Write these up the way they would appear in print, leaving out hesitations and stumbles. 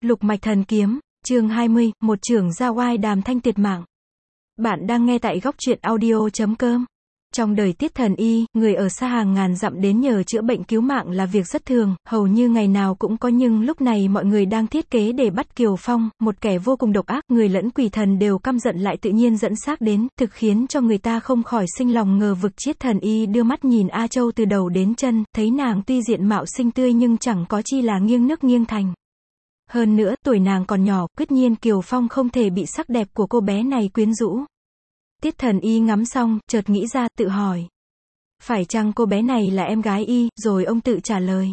Lục mạch thần kiếm, chương 20, một trưởng ra oai đàm thanh tuyệt mạng. Bạn đang nghe tại góc truyện audio.com. Trong đời Tiết Thần Y, người ở xa hàng ngàn dặm đến nhờ chữa bệnh cứu mạng là việc rất thường, hầu như ngày nào cũng có, nhưng lúc này mọi người đang thiết kế để bắt Kiều Phong, một kẻ vô cùng độc ác, người lẫn quỷ thần đều căm giận lại tự nhiên dẫn xác đến, thực khiến cho người ta không khỏi sinh lòng ngờ vực. Tiết Thần Y đưa mắt nhìn A Châu từ đầu đến chân, thấy nàng tuy diện mạo xinh tươi nhưng chẳng có chi là nghiêng nước nghiêng thành. Hơn nữa, tuổi nàng còn nhỏ, quyết nhiên Kiều Phong không thể bị sắc đẹp của cô bé này quyến rũ. Tiết Thần Y ngắm xong, chợt nghĩ ra, tự hỏi. Phải chăng cô bé này là em gái y, rồi ông tự trả lời.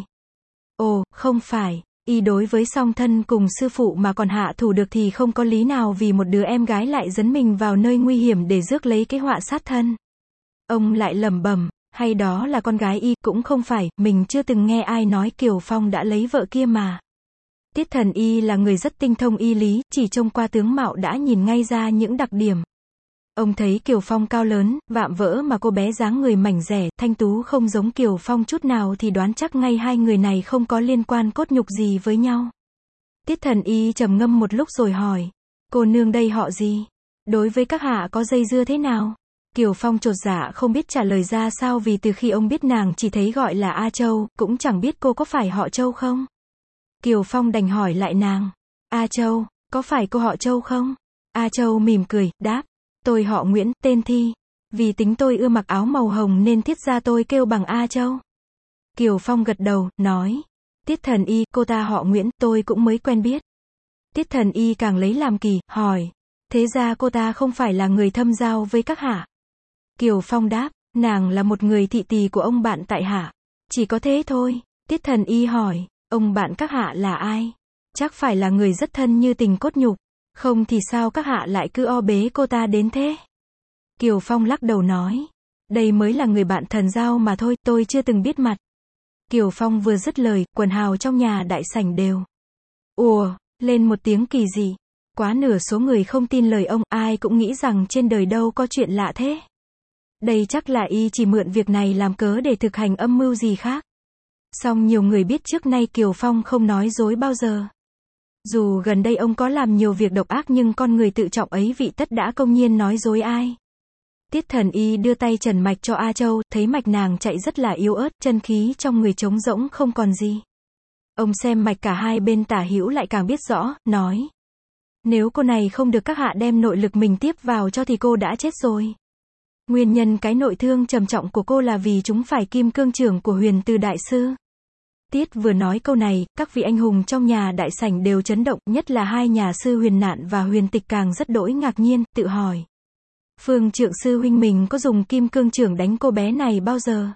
Ồ, không phải, y đối với song thân cùng sư phụ mà còn hạ thủ được thì không có lý nào vì một đứa em gái lại dấn mình vào nơi nguy hiểm để rước lấy cái họa sát thân. Ông lại lẩm bẩm, hay đó là con gái y, cũng không phải, mình chưa từng nghe ai nói Kiều Phong đã lấy vợ kia mà. Tiết Thần Y là người rất tinh thông y lý, chỉ trông qua tướng mạo đã nhìn ngay ra những đặc điểm. Ông thấy Kiều Phong cao lớn, vạm vỡ mà cô bé dáng người mảnh dẻ, thanh tú không giống Kiều Phong chút nào thì đoán chắc ngay hai người này không có liên quan cốt nhục gì với nhau. Tiết Thần Y trầm ngâm một lúc rồi hỏi, cô nương đây họ gì? Đối với các hạ có dây dưa thế nào? Kiều Phong chột dạ không biết trả lời ra sao vì từ khi ông biết nàng chỉ thấy gọi là A Châu, cũng chẳng biết cô có phải họ Châu không? Kiều Phong đành hỏi lại nàng, A Châu, có phải cô họ Châu không? A Châu mỉm cười, đáp, tôi họ Nguyễn, tên Thi. Vì tính tôi ưa mặc áo màu hồng nên thiết ra tôi kêu bằng A Châu. Kiều Phong gật đầu, nói, Tiết Thần Y, cô ta họ Nguyễn, tôi cũng mới quen biết. Tiết Thần Y càng lấy làm kỳ, hỏi, thế ra cô ta không phải là người thâm giao với các hạ? Kiều Phong đáp, nàng là một người thị tỳ của ông bạn tại hạ. Chỉ có thế thôi. Tiết Thần Y hỏi, ông bạn các hạ là ai? Chắc phải là người rất thân như tình cốt nhục. Không thì sao các hạ lại cứ o bế cô ta đến thế? Kiều Phong lắc đầu nói, đây mới là người bạn thần giao mà thôi, tôi chưa từng biết mặt. Kiều Phong vừa dứt lời, quần hào trong nhà đại sảnh đều ùa lên một tiếng kỳ dị. Quá nửa số người không tin lời ông, ai cũng nghĩ rằng trên đời đâu có chuyện lạ thế. Đây chắc là y chỉ mượn việc này làm cớ để thực hành âm mưu gì khác. Song nhiều người biết trước nay Kiều Phong không nói dối bao giờ. Dù gần đây ông có làm nhiều việc độc ác nhưng con người tự trọng ấy vị tất đã công nhiên nói dối ai. Tiết Thần Y đưa tay trần mạch cho A Châu, thấy mạch nàng chạy rất là yếu ớt, chân khí trong người trống rỗng không còn gì. Ông xem mạch cả hai bên tả hữu lại càng biết rõ, nói, nếu cô này không được các hạ đem nội lực mình tiếp vào cho thì cô đã chết rồi. Nguyên nhân cái nội thương trầm trọng của cô là vì chúng phải kim cương trưởng của Huyền Từ đại sư. Tiết vừa nói câu này, các vị anh hùng trong nhà đại sảnh đều chấn động, nhất là hai nhà sư Huyền Nạn và Huyền Tịch càng rất đỗi ngạc nhiên, tự hỏi. Phương Trượng sư huynh mình có dùng kim cương trưởng đánh cô bé này bao giờ?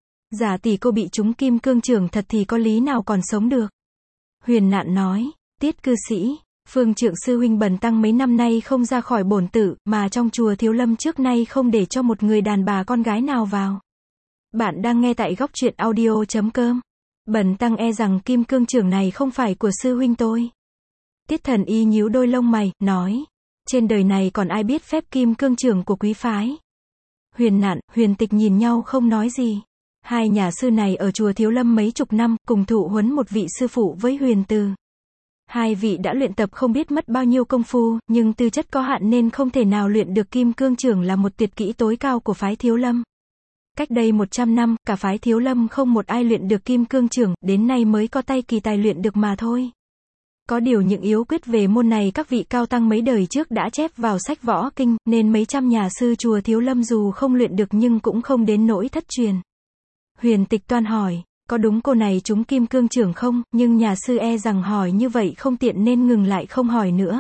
Giả tỷ cô bị trúng kim cương trưởng thật thì có lý nào còn sống được? Huyền Nạn nói, Tiết cư sĩ, Phương Trượng sư huynh bần tăng mấy năm nay không ra khỏi bổn tự, mà trong chùa Thiếu Lâm trước nay không để cho một người đàn bà con gái nào vào. Bạn đang nghe tại góc truyện audio.com. Bần tăng e rằng kim cương trưởng này không phải của sư huynh tôi. Tiết Thần Y nhíu đôi lông mày, nói, trên đời này còn ai biết phép kim cương trưởng của quý phái? Huyền Nạn, Huyền Tịch nhìn nhau không nói gì. Hai nhà sư này ở chùa Thiếu Lâm mấy chục năm, cùng thụ huấn một vị sư phụ với Huyền Từ. Hai vị đã luyện tập không biết mất bao nhiêu công phu, nhưng tư chất có hạn nên không thể nào luyện được kim cương trưởng là một tuyệt kỹ tối cao của phái Thiếu Lâm. Cách đây 100 năm, cả phái Thiếu Lâm không một ai luyện được kim cương trưởng, đến nay mới có tay kỳ tài luyện được mà thôi. Có điều những yếu quyết về môn này các vị cao tăng mấy đời trước đã chép vào sách võ kinh, nên mấy trăm nhà sư chùa Thiếu Lâm dù không luyện được nhưng cũng không đến nỗi thất truyền. Huyền Tịch toan hỏi, có đúng cô này trúng kim cương trưởng không, nhưng nhà sư e rằng hỏi như vậy không tiện nên ngừng lại không hỏi nữa.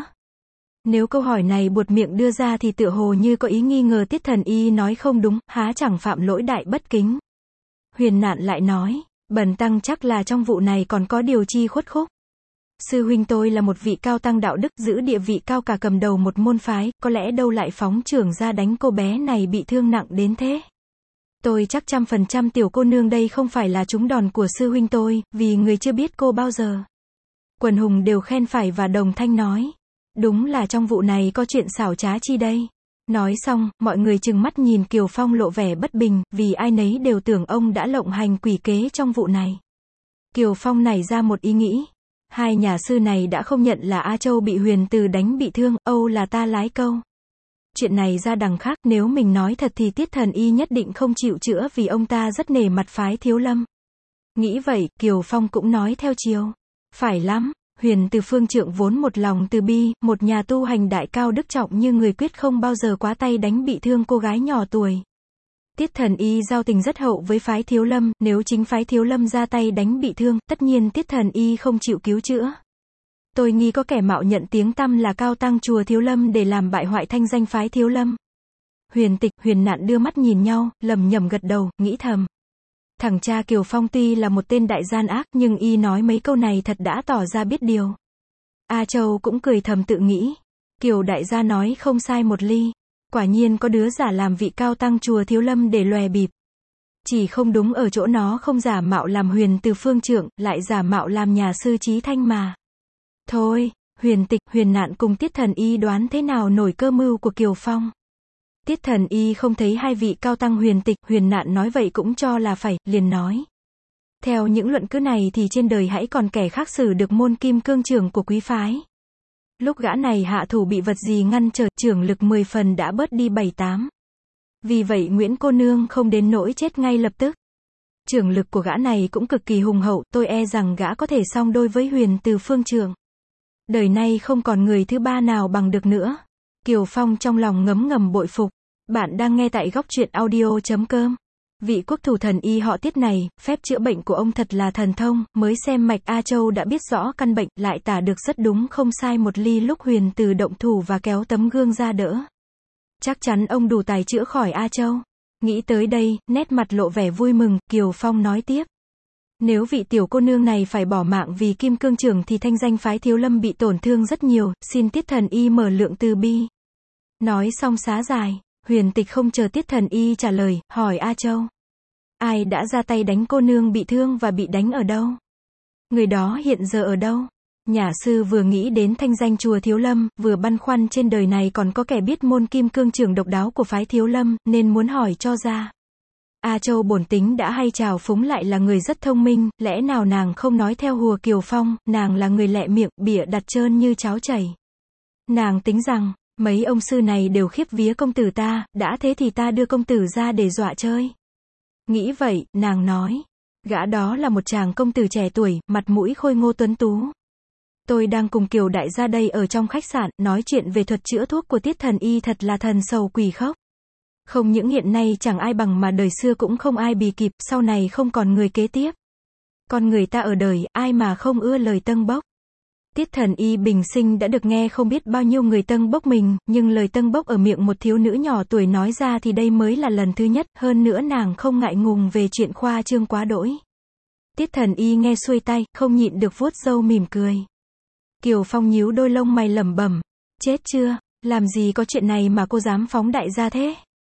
Nếu câu hỏi này buột miệng đưa ra thì tựa hồ như có ý nghi ngờ Tiết Thần Y nói không đúng, há chẳng phạm lỗi đại bất kính. Huyền Nạn lại nói, bần tăng chắc là trong vụ này còn có điều chi khuất khúc. Sư huynh tôi là một vị cao tăng đạo đức, giữ địa vị cao cả cầm đầu một môn phái, có lẽ đâu lại phóng trưởng ra đánh cô bé này bị thương nặng đến thế. Tôi chắc 100% tiểu cô nương đây không phải là trúng đòn của sư huynh tôi, vì người chưa biết cô bao giờ. Quần hùng đều khen phải và đồng thanh nói, đúng là trong vụ này có chuyện xảo trá chi đây. Nói xong, mọi người trừng mắt nhìn Kiều Phong lộ vẻ bất bình, vì ai nấy đều tưởng ông đã lộng hành quỷ kế trong vụ này. Kiều Phong nảy ra một ý nghĩ. Hai nhà sư này đã không nhận là A Châu bị Huyền Từ đánh bị thương, Âu là ta lái câu. Chuyện này ra đằng khác, nếu mình nói thật thì Tiết Thần Y nhất định không chịu chữa vì ông ta rất nể mặt phái Thiếu Lâm. Nghĩ vậy, Kiều Phong cũng nói theo chiều. Phải lắm, Huyền Từ phương trượng vốn một lòng từ bi, một nhà tu hành đại cao đức trọng như người quyết không bao giờ quá tay đánh bị thương cô gái nhỏ tuổi. Tiết Thần Y giao tình rất hậu với phái Thiếu Lâm, nếu chính phái Thiếu Lâm ra tay đánh bị thương, tất nhiên Tiết Thần Y không chịu cứu chữa. Tôi nghi có kẻ mạo nhận tiếng tăm là cao tăng chùa Thiếu Lâm để làm bại hoại thanh danh phái Thiếu Lâm. Huyền Tịch, Huyền Nạn đưa mắt nhìn nhau, lầm nhầm gật đầu, nghĩ thầm. Thằng cha Kiều Phong tuy là một tên đại gian ác, nhưng y nói mấy câu này thật đã tỏ ra biết điều. A Châu cũng cười thầm tự nghĩ. Kiều đại gia nói không sai một ly. Quả nhiên có đứa giả làm vị cao tăng chùa Thiếu Lâm để lòe bịp. Chỉ không đúng ở chỗ nó không giả mạo làm Huyền Từ phương trượng, lại giả mạo làm nhà sư Chí Thanh mà. Thôi, Huyền Tịch, Huyền Nạn cùng Tiết Thần Y đoán thế nào nổi cơ mưu của Kiều Phong. Tiết Thần Y không thấy hai vị cao tăng Huyền Tịch, Huyền Nạn nói vậy cũng cho là phải, liền nói. Theo những luận cứ này thì trên đời hãy còn kẻ khác xử được môn kim cương trưởng của quý phái. Lúc gã này hạ thủ bị vật gì ngăn trở, trưởng lực 10 phần đã bớt đi 7-8. Vì vậy Nguyễn cô nương không đến nỗi chết ngay lập tức. Trưởng lực của gã này cũng cực kỳ hùng hậu, tôi e rằng gã có thể song đôi với Huyền Từ phương trượng. Đời nay không còn người thứ ba nào bằng được nữa. Kiều Phong trong lòng ngấm ngầm bội phục. Bạn đang nghe tại gocchuyenaudio.com. Vị quốc thủ thần y họ Tiết này, phép chữa bệnh của ông thật là thần thông, mới xem mạch A Châu đã biết rõ căn bệnh, lại tả được rất đúng không sai một ly lúc Huyền Từ động thủ và kéo tấm gương ra đỡ. Chắc chắn ông đủ tài chữa khỏi A Châu. Nghĩ tới đây, nét mặt lộ vẻ vui mừng, Kiều Phong nói tiếp. Nếu vị tiểu cô nương này phải bỏ mạng vì kim cương trưởng thì thanh danh phái Thiếu Lâm bị tổn thương rất nhiều, xin Tiết Thần Y mở lượng từ bi. Nói xong xá dài, Huyền Tịch không chờ Tiết Thần Y trả lời, hỏi A Châu. Ai đã ra tay đánh cô nương bị thương và bị đánh ở đâu? Người đó hiện giờ ở đâu? Nhà sư vừa nghĩ đến thanh danh chùa Thiếu Lâm, vừa băn khoăn trên đời này còn có kẻ biết môn kim cương trưởng độc đáo của phái Thiếu Lâm, nên muốn hỏi cho ra. A Châu bổn tính đã hay trào phúng lại là người rất thông minh, lẽ nào nàng không nói theo hùa Kiều Phong, nàng là người lẹ miệng, bịa đặt trơn như cháo chảy. Nàng tính rằng, mấy ông sư này đều khiếp vía công tử ta, đã thế thì ta đưa công tử ra để dọa chơi. Nghĩ vậy, nàng nói, gã đó là một chàng công tử trẻ tuổi, mặt mũi khôi ngô tuấn tú. Tôi đang cùng Kiều đại gia đây ở trong khách sạn, nói chuyện về thuật chữa thuốc của Tiết Thần Y thật là thần sầu quỷ khốc. Không những hiện nay chẳng ai bằng mà đời xưa cũng không ai bì kịp, sau này không còn người kế tiếp. Con người ta ở đời, ai mà không ưa lời tâng bốc. Tiết Thần Y bình sinh đã được nghe không biết bao nhiêu người tâng bốc mình, nhưng lời tâng bốc ở miệng một thiếu nữ nhỏ tuổi nói ra thì đây mới là lần thứ nhất, hơn nữa nàng không ngại ngùng về chuyện khoa trương quá đỗi. Tiết Thần Y nghe xuôi tay, không nhịn được vuốt râu mỉm cười. Kiều Phong nhíu đôi lông mày lẩm bẩm, chết chưa, làm gì có chuyện này mà cô dám phóng đại ra thế?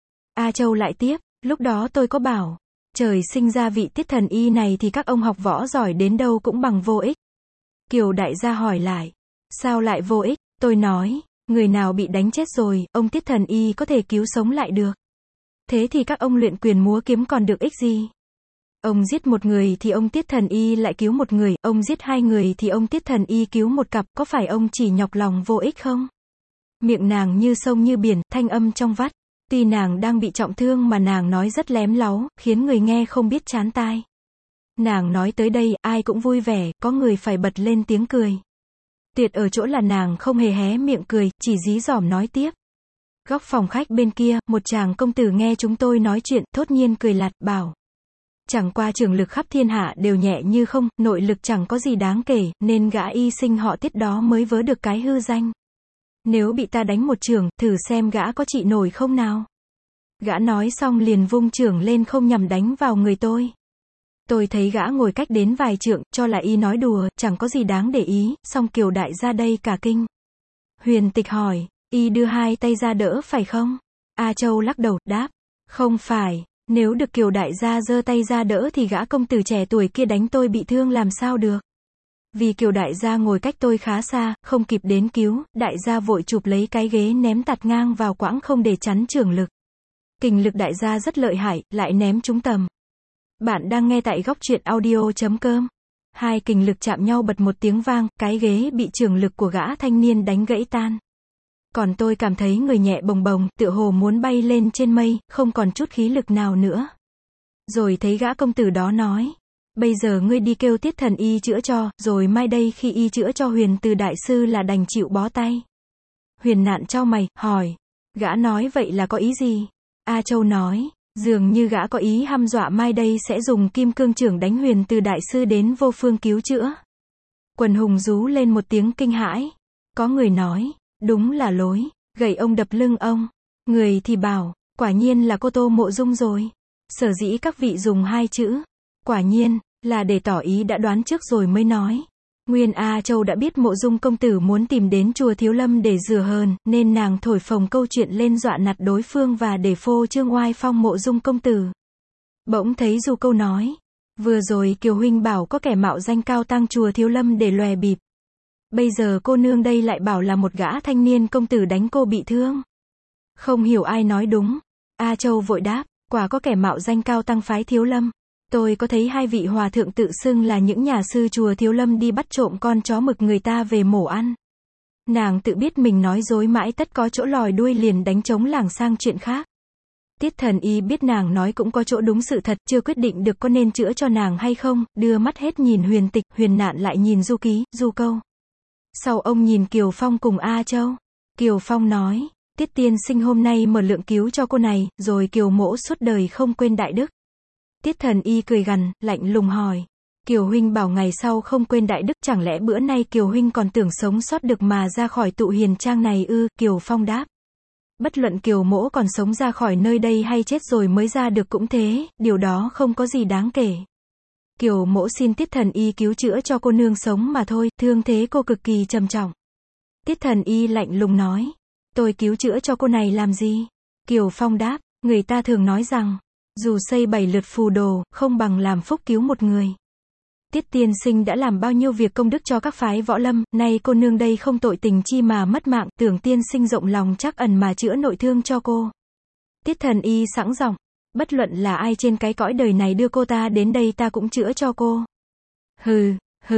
A Châu lại tiếp, lúc đó tôi có bảo, trời sinh ra vị Tiết Thần Y này thì các ông học võ giỏi đến đâu cũng bằng vô ích. Kiều đại gia hỏi lại, sao lại vô ích? Tôi nói, người nào bị đánh chết rồi, ông Tiết Thần Y có thể cứu sống lại được. Thế thì các ông luyện quyền múa kiếm còn được ích gì? Ông giết một người thì ông Tiết Thần Y lại cứu một người, ông giết hai người thì ông Tiết Thần Y cứu một cặp, có phải ông chỉ nhọc lòng vô ích không? Miệng nàng như sông như biển, thanh âm trong vắt. Tuy nàng đang bị trọng thương mà nàng nói rất lém láu, khiến người nghe không biết chán tai. Nàng nói tới đây, ai cũng vui vẻ, có người phải bật lên tiếng cười. Tuyệt ở chỗ là nàng không hề hé miệng cười, chỉ dí dỏm nói tiếp. Góc phòng khách bên kia, một chàng công tử nghe chúng tôi nói chuyện, thốt nhiên cười lạt, bảo. Chẳng qua trường lực khắp thiên hạ đều nhẹ như không, nội lực chẳng có gì đáng kể, nên gã y sinh họ Tiết đó mới vớ được cái hư danh. Nếu bị ta đánh một chưởng, thử xem gã có trị nổi không nào. Gã nói xong liền vung chưởng lên không nhằm đánh vào người tôi. Tôi thấy gã ngồi cách đến vài trượng, cho là y nói đùa, chẳng có gì đáng để ý, song Kiều đại gia đây cả kinh. Huyền Tịch hỏi, y đưa hai tay ra đỡ phải không? A Châu lắc đầu, đáp, không phải, nếu được Kiều đại gia giơ tay ra đỡ thì gã công tử trẻ tuổi kia đánh tôi bị thương làm sao được. Vì Kiều đại gia ngồi cách tôi khá xa, không kịp đến cứu, đại gia vội chụp lấy cái ghế ném tạt ngang vào quãng không để chắn chưởng lực. Kình lực đại gia rất lợi hại, lại ném trúng tầm. Bạn đang nghe tại gocchuyenaudio.com. Hai kình lực chạm nhau bật một tiếng vang, cái ghế bị trường lực của gã thanh niên đánh gãy tan. Còn tôi cảm thấy người nhẹ bồng bồng, tựa hồ muốn bay lên trên mây, không còn chút khí lực nào nữa. Rồi thấy gã công tử đó nói, bây giờ ngươi đi kêu Tiết Thần Y chữa cho, rồi mai đây khi y chữa cho Huyền Từ đại sư là đành chịu bó tay. Huyền Nạn chau mày, hỏi, gã nói vậy là có ý gì? A Châu nói, dường như gã có ý hăm dọa mai đây sẽ dùng kim cương chưởng đánh Huyền Từ đại sư đến vô phương cứu chữa. Quần hùng rú lên một tiếng kinh hãi. Có người nói, đúng là lối, gậy ông đập lưng ông. Người thì bảo, quả nhiên là cô Tô Mộ Dung rồi. Sở dĩ các vị dùng hai chữ, quả nhiên, là để tỏ ý đã đoán trước rồi mới nói. Nguyên A Châu đã biết Mộ Dung công tử muốn tìm đến chùa Thiếu Lâm để rửa hờn, nên nàng thổi phồng câu chuyện lên dọa nạt đối phương và để phô trương oai phong Mộ Dung công tử. Bỗng thấy Du Câu nói, vừa rồi Kiều huynh bảo có kẻ mạo danh cao tăng chùa Thiếu Lâm để lòe bịp. Bây giờ cô nương đây lại bảo là một gã thanh niên công tử đánh cô bị thương. Không hiểu ai nói đúng. A Châu vội đáp, quả có kẻ mạo danh cao tăng phái Thiếu Lâm. Tôi có thấy hai vị hòa thượng tự xưng là những nhà sư chùa Thiếu Lâm đi bắt trộm con chó mực người ta về mổ ăn. Nàng tự biết mình nói dối mãi tất có chỗ lòi đuôi liền đánh trống lảng sang chuyện khác. Tiết Thần Y biết nàng nói cũng có chỗ đúng sự thật, chưa quyết định được có nên chữa cho nàng hay không, đưa mắt hết nhìn Huyền Tịch, Huyền Nạn lại nhìn Du Ký, Du Câu. Sau ông nhìn Kiều Phong cùng A Châu. Kiều Phong nói, Tiết tiên sinh hôm nay mở lượng cứu cho cô này, rồi Kiều mỗ suốt đời không quên đại đức. Tiết Thần Y cười gằn, lạnh lùng hỏi, Kiều huynh bảo ngày sau không quên đại đức, chẳng lẽ bữa nay Kiều huynh còn tưởng sống sót được mà ra khỏi tụ hiền trang này ư? Kiều Phong đáp, bất luận Kiều mỗ còn sống ra khỏi nơi đây hay chết rồi mới ra được cũng thế, điều đó không có gì đáng kể. Kiều mỗ xin Tiết Thần Y cứu chữa cho cô nương sống mà thôi, thương thế cô cực kỳ trầm trọng. Tiết Thần Y lạnh lùng nói, tôi cứu chữa cho cô này làm gì? Kiều Phong đáp, người ta thường nói rằng, dù xây 7 lượt phù đồ, không bằng làm phúc cứu một người. Tiết tiên sinh đã làm bao nhiêu việc công đức cho các phái võ lâm, nay cô nương đây không tội tình chi mà mất mạng, tưởng tiên sinh rộng lòng trắc ẩn mà chữa nội thương cho cô. Tiết Thần Y sẵn giọng, bất luận là ai trên cái cõi đời này đưa cô ta đến đây ta cũng chữa cho cô. Hừ,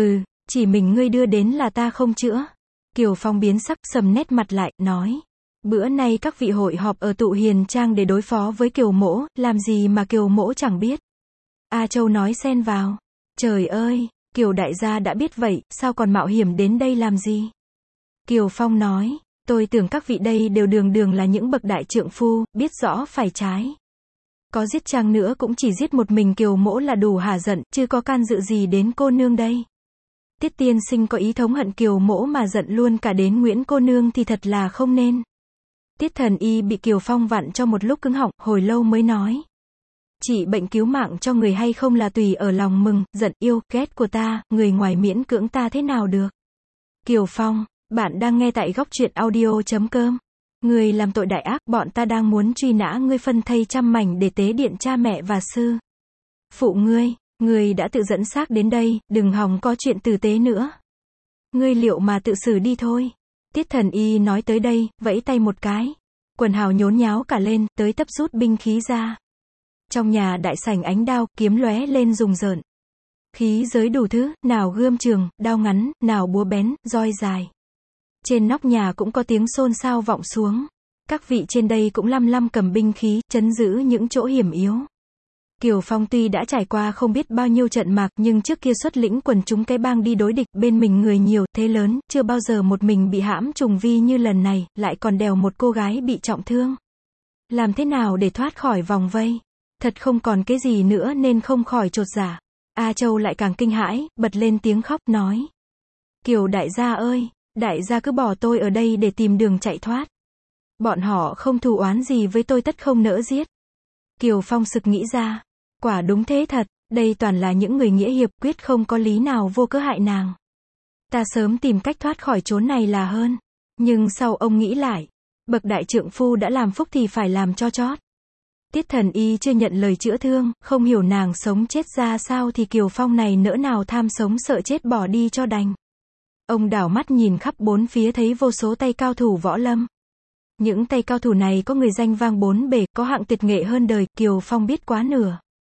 chỉ mình ngươi đưa đến là ta không chữa. Kiều Phong biến sắc, sầm nét mặt lại, nói, bữa nay các vị hội họp ở tụ hiền trang để đối phó với Kiều mỗ, làm gì mà Kiều mỗ chẳng biết. A Châu nói xen vào, trời ơi, Kiều đại gia đã biết vậy, sao còn mạo hiểm đến đây làm gì? Kiều Phong nói, tôi tưởng các vị đây đều đường là những bậc đại trượng phu, biết rõ phải trái. Có giết chăng nữa cũng chỉ giết một mình Kiều mỗ là đủ hả giận, chứ có can dự gì đến cô nương đây. Tiết tiên sinh có ý thống hận Kiều mỗ mà giận luôn cả đến Nguyễn cô nương thì thật là không nên. Tiết Thần Y bị Kiều Phong vặn cho một lúc cứng họng, hồi lâu mới nói, trị bệnh cứu mạng cho người hay không là tùy ở lòng mừng, giận yêu, ghét của ta, người ngoài miễn cưỡng ta thế nào được. Kiều Phong, bạn đang nghe tại góc truyện audio.com. Người làm tội đại ác, bọn ta đang muốn truy nã ngươi phân thây trăm mảnh để tế điện cha mẹ và sư phụ ngươi đã tự dẫn xác đến đây, đừng hòng có chuyện tử tế nữa. Ngươi liệu mà tự xử đi thôi. Tiết Thần Y nói tới đây, vẫy tay một cái. Quần hào nhốn nháo cả lên, tới tấp rút binh khí ra. Trong nhà đại sảnh ánh đao, kiếm lóe lên rùng rợn. Khí giới đủ thứ, nào gươm trường, đao ngắn, nào búa bén, roi dài. Trên nóc nhà cũng có tiếng xôn xao vọng xuống. Các vị trên đây cũng lăm cầm binh khí, trấn giữ những chỗ hiểm yếu. Kiều Phong tuy đã trải qua không biết bao nhiêu trận mạc, nhưng trước kia xuất lĩnh quần chúng cái bang đi đối địch, bên mình người nhiều, thế lớn, chưa bao giờ một mình bị hãm trùng vi như lần này, lại còn đèo một cô gái bị trọng thương. Làm thế nào để thoát khỏi vòng vây? Thật không còn cái gì nữa nên không khỏi chột dạ. A Châu lại càng kinh hãi, bật lên tiếng khóc, nói, Kiều đại gia ơi, đại gia cứ bỏ tôi ở đây để tìm đường chạy thoát. Bọn họ không thù oán gì với tôi tất không nỡ giết. Kiều Phong sực nghĩ ra, quả đúng thế thật, đây toàn là những người nghĩa hiệp, quyết không có lý nào vô cớ hại nàng. Ta sớm tìm cách thoát khỏi chốn này là hơn. Nhưng sau ông nghĩ lại, bậc đại trượng phu đã làm phúc thì phải làm cho chót. Tiết Thần Y chưa nhận lời chữa thương, không hiểu nàng sống chết ra sao thì Kiều Phong này nỡ nào tham sống sợ chết bỏ đi cho đành. Ông đảo mắt nhìn khắp bốn phía thấy vô số tay cao thủ võ lâm. Những tay cao thủ này có người danh vang bốn bể, có hạng tuyệt nghệ hơn đời, Kiều Phong biết quá nửa.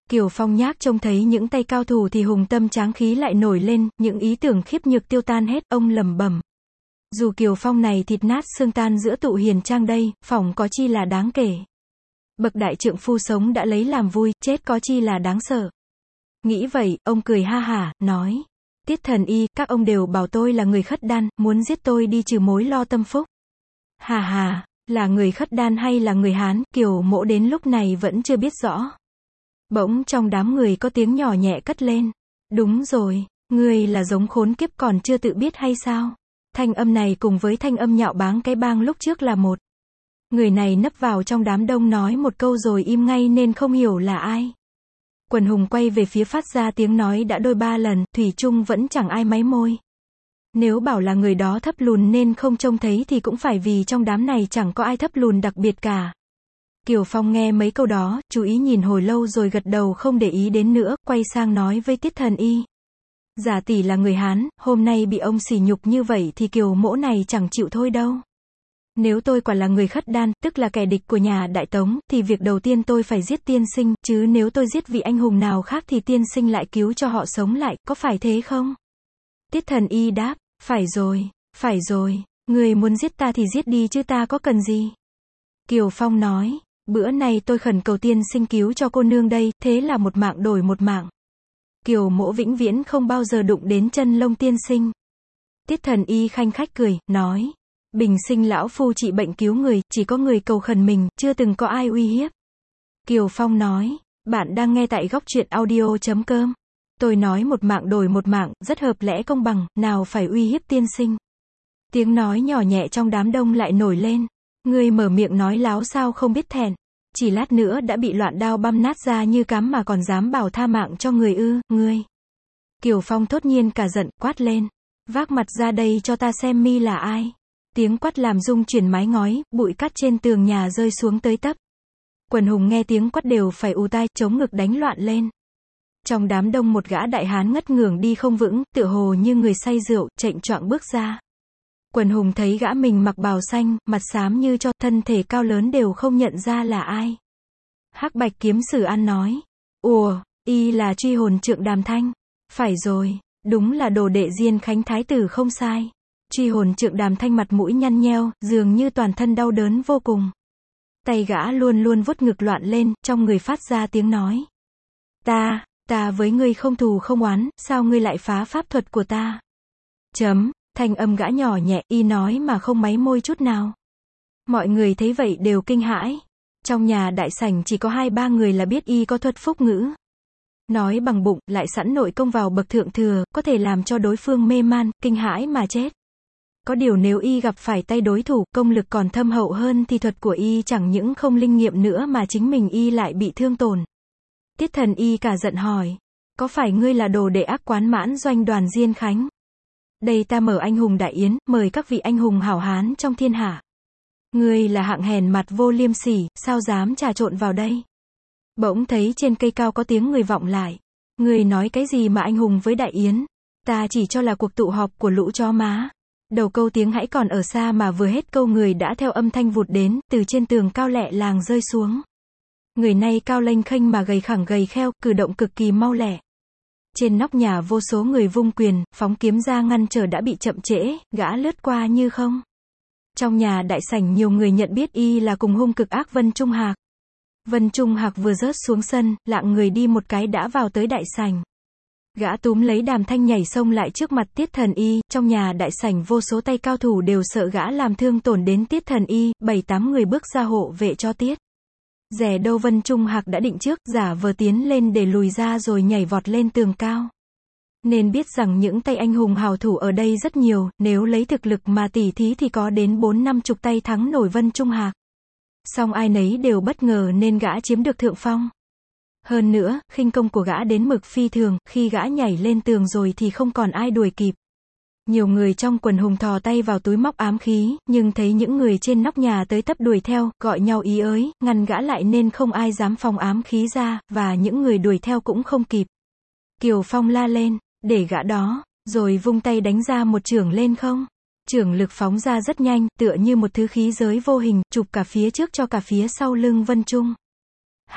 Kiều Phong nhác trông thấy những tay cao thủ thì hùng tâm tráng khí lại nổi lên, những ý tưởng khiếp nhược tiêu tan hết, ông lẩm bẩm. Dù Kiều Phong này thịt nát xương tan giữa tụ hiền trang đây, phỏng có chi là đáng kể. Bậc đại trượng phu sống đã lấy làm vui, chết có chi là đáng sợ. Nghĩ vậy, ông cười ha hả, nói. Tiết Thần Y, các ông đều bảo tôi là người khất đan, muốn giết tôi đi trừ mối lo tâm phúc. Hà hà, là người khất đan hay là người Hán, Kiều Mỗ đến lúc này vẫn chưa biết rõ. Bỗng trong đám người có tiếng nhỏ nhẹ cất lên. Đúng rồi, ngươi là giống khốn kiếp còn chưa tự biết hay sao? Thanh âm này cùng với thanh âm nhạo báng cái bang lúc trước là một. Người này nấp vào trong đám đông nói một câu rồi im ngay nên không hiểu là ai. Quần hùng quay về phía phát ra tiếng nói đã đôi ba lần, thủy chung vẫn chẳng ai máy môi. Nếu bảo là người đó thấp lùn nên không trông thấy thì cũng phải vì trong đám này chẳng có ai thấp lùn đặc biệt cả. Kiều Phong nghe mấy câu đó, chú ý nhìn hồi lâu rồi gật đầu không để ý đến nữa, quay sang nói với Tiết Thần Y. Giả tỷ là người Hán, hôm nay bị ông sỉ nhục như vậy thì Kiều Mỗ này chẳng chịu thôi đâu. Nếu tôi quả là người khất đan, tức là kẻ địch của nhà Đại Tống, thì việc đầu tiên tôi phải giết tiên sinh, chứ nếu tôi giết vị anh hùng nào khác thì tiên sinh lại cứu cho họ sống lại, có phải thế không? Tiết Thần Y đáp, phải rồi, người muốn giết ta thì giết đi chứ ta có cần gì. Kiều Phong nói, bữa nay tôi khẩn cầu tiên sinh cứu cho cô nương đây, thế là một mạng đổi một mạng. Kiều Mỗ vĩnh viễn không bao giờ đụng đến chân lông tiên sinh. Tiết Thần Y khanh khách cười, nói. Bình sinh lão phu trị bệnh cứu người, chỉ có người cầu khẩn mình, chưa từng có ai uy hiếp. Kiều Phong nói, bạn đang nghe tại goctruyện.audio.com. Tôi nói một mạng đổi một mạng, rất hợp lẽ công bằng, nào phải uy hiếp tiên sinh. Tiếng nói nhỏ nhẹ trong đám đông lại nổi lên. Ngươi mở miệng nói láo sao không biết thẹn. Chỉ lát nữa đã bị loạn đao băm nát ra như cám mà còn dám bảo tha mạng cho người ư, ngươi. Kiều Phong thốt nhiên cả giận, quát lên. Vác mặt ra đây cho ta xem mi là ai. Tiếng quát làm rung chuyển mái ngói, bụi cát trên tường nhà rơi xuống tới tấp. Quần hùng nghe tiếng quát đều phải ù tai, chống ngực đánh loạn lên. Trong đám đông một gã đại hán ngất ngưởng đi không vững, tựa hồ như người say rượu, chệnh choạng bước ra. Quần hùng thấy gã mình mặc bào xanh, mặt xám như cho, thân thể cao lớn đều không nhận ra là ai. Hắc Bạch Kiếm Sử An nói. Ủa, y là truy hồn trượng Đàm Thanh. Phải rồi, đúng là đồ đệ Diên Khánh Thái tử không sai. Truy hồn trượng Đàm Thanh mặt mũi nhăn nheo, dường như toàn thân đau đớn vô cùng. Tay gã luôn luôn vuốt ngực loạn lên, trong người phát ra tiếng nói. Ta với ngươi không thù không oán, sao ngươi lại phá pháp thuật của ta? Thanh âm gã nhỏ nhẹ, y nói mà không máy môi chút nào. Mọi người thấy vậy đều kinh hãi. Trong nhà đại sảnh chỉ có 2-3 người là biết y có thuật phúc ngữ. Nói bằng bụng, lại sẵn nội công vào bậc thượng thừa, có thể làm cho đối phương mê man, kinh hãi mà chết. Có điều nếu y gặp phải tay đối thủ, công lực còn thâm hậu hơn thì thuật của y chẳng những không linh nghiệm nữa mà chính mình y lại bị thương tổn. Tiết Thần Y cả giận hỏi. Có phải ngươi là đồ đệ ác quán mãn doanh đoàn Diên Khánh? Đây ta mở anh hùng đại yến, mời các vị anh hùng hảo hán trong thiên hạ. Ngươi là hạng hèn mặt vô liêm sỉ, sao dám trà trộn vào đây? Bỗng thấy trên cây cao có tiếng người vọng lại. Ngươi nói cái gì mà anh hùng với đại yến? Ta chỉ cho là cuộc tụ họp của lũ chó má. Đầu câu tiếng hãy còn ở xa mà vừa hết câu người đã theo âm thanh vụt đến, từ trên tường cao lẹ làng rơi xuống. Người này cao lênh khênh mà gầy khẳng gầy kheo, cử động cực kỳ mau lẹ. Trên nóc nhà vô số người vung quyền, phóng kiếm ra ngăn trở đã bị chậm trễ, gã lướt qua như không. Trong nhà đại sảnh nhiều người nhận biết y là cùng hung cực ác Vân Trung Hạc. Vân Trung Hạc vừa rớt xuống sân, lạng người đi một cái đã vào tới đại sảnh. Gã túm lấy Đàm Thanh nhảy xông lại trước mặt Tiết Thần Y, trong nhà đại sảnh vô số tay cao thủ đều sợ gã làm thương tổn đến Tiết Thần Y, 7-8 người bước ra hộ vệ cho Tiết. Dè đâu Vân Trung Hạc đã định trước, giả vờ tiến lên để lùi ra rồi nhảy vọt lên tường cao. Nên biết rằng những tay anh hùng hào thủ ở đây rất nhiều, nếu lấy thực lực mà tỉ thí thì có đến 4-50 tay thắng nổi Vân Trung Hạc. Song ai nấy đều bất ngờ nên gã chiếm được thượng phong. Hơn nữa, khinh công của gã đến mực phi thường, khi gã nhảy lên tường rồi thì không còn ai đuổi kịp. Nhiều người trong quần hùng thò tay vào túi móc ám khí, nhưng thấy những người trên nóc nhà tới tấp đuổi theo, gọi nhau ý ới, ngăn gã lại nên không ai dám phóng ám khí ra, và những người đuổi theo cũng không kịp. Kiều Phong la lên, để gã đó, rồi vung tay đánh ra một chưởng lên không. Chưởng lực phóng ra rất nhanh, tựa như một thứ khí giới vô hình, chụp cả phía trước cho cả phía sau lưng Vân Trung Hạc.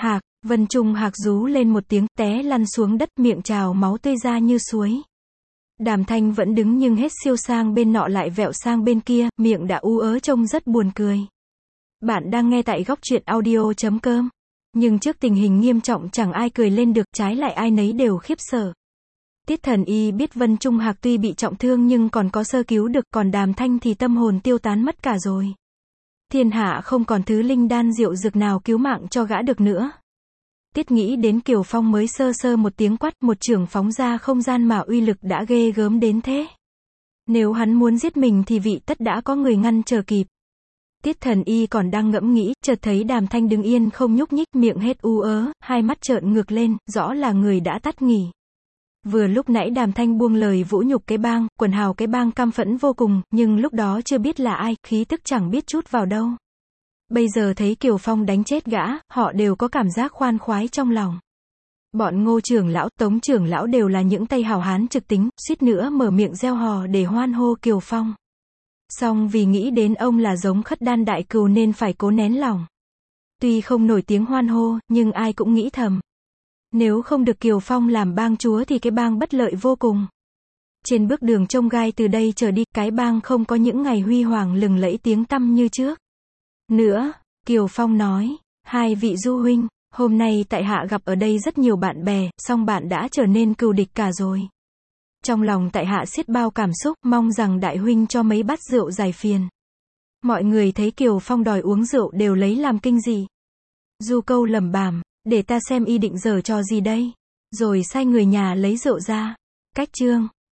Vân Trung Hạc rú lên một tiếng, té lăn xuống đất, miệng trào máu tươi ra như suối. Đàm Thanh vẫn đứng nhưng hết siêu sang bên nọ lại vẹo sang bên kia, miệng đã ú ớ trông rất buồn cười. Bạn đang nghe tại góc truyện audio.com. Nhưng trước tình hình nghiêm trọng chẳng ai cười lên được, trái lại ai nấy đều khiếp sợ. Tiết Thần Y biết Vân Trung Hạc tuy bị trọng thương nhưng còn có sơ cứu được, còn Đàm Thanh thì tâm hồn tiêu tán mất cả rồi. Thiên hạ không còn thứ linh đan diệu dược nào cứu mạng cho gã được nữa. Tiết nghĩ đến Kiều Phong mới sơ sơ một tiếng quát, một chưởng phóng ra không gian mà uy lực đã ghê gớm đến thế. Nếu hắn muốn giết mình thì vị tất đã có người ngăn chờ kịp. Tiết Thần Y còn đang ngẫm nghĩ, chợt thấy Đàm Thanh đứng yên không nhúc nhích, miệng hết ú ớ, hai mắt trợn ngược lên, rõ là người đã tắt nghỉ. Vừa lúc nãy Đàm Thanh buông lời vũ nhục cái bang, quần hào cái bang căm phẫn vô cùng, nhưng lúc đó chưa biết là ai, khí tức chẳng biết chút vào đâu. Bây giờ thấy Kiều Phong đánh chết gã, họ đều có cảm giác khoan khoái trong lòng. Bọn Ngô trưởng lão, Tống trưởng lão đều là những tay hào hán trực tính, suýt nữa mở miệng reo hò để hoan hô Kiều Phong. Song vì nghĩ đến ông là giống Khất Đan đại cừu nên phải cố nén lòng. Tuy không nổi tiếng hoan hô, nhưng ai cũng nghĩ thầm. Nếu không được Kiều Phong làm bang chúa thì cái bang bất lợi vô cùng. Trên bước đường chông gai từ đây trở đi, cái bang không có những ngày huy hoàng lừng lẫy tiếng tăm như trước. Nữa, Kiều Phong nói, hai vị du huynh, hôm nay tại hạ gặp ở đây rất nhiều bạn bè, song bạn đã trở nên cừu địch cả rồi. Trong lòng tại hạ xiết bao cảm xúc, mong rằng đại huynh cho mấy bát rượu giải phiền. Mọi người thấy Kiều Phong đòi uống rượu đều lấy làm kinh dị. Du Câu lẩm bẩm, để ta xem y định giở trò gì đây. Rồi sai người nhà lấy rượu ra. Cách chương